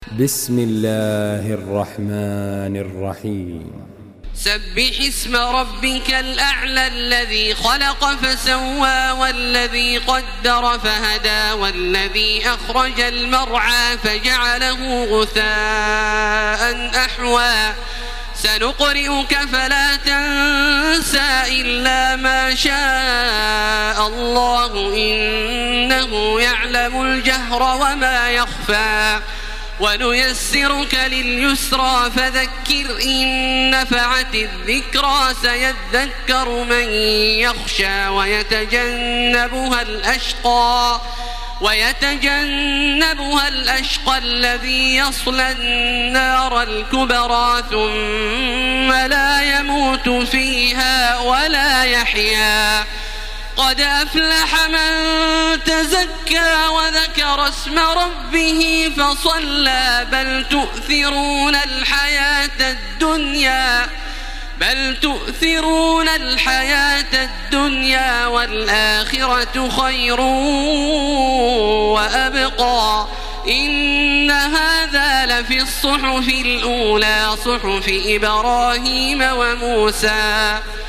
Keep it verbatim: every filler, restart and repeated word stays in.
بسم الله الرحمن الرحيم سبح اسم ربك الأعلى الذي خلق فسوى والذي قدر فهدى والذي أخرج المرعى فجعله غثاء أحوى سنقرئك فلا تنسى إلا ما شاء الله إنه يعلم الجهر وما يخفى ونيسرك لليسرى فذكر إن نفعت الذكرى سيذكر من يخشى ويتجنبها الأشقى ويتجنبها الأشقى الذي يصلى النار الكبرى ثم لا يموت فيها ولا يحيا قد أفلح من تزكى وذكر اسم ربه فصلى بل تؤثرون الحياة الدنيا بل تؤثرون الحياة الدنيا والآخرة خير وأبقى إن هذا لفي الصحف الأولى صحف إبراهيم وموسى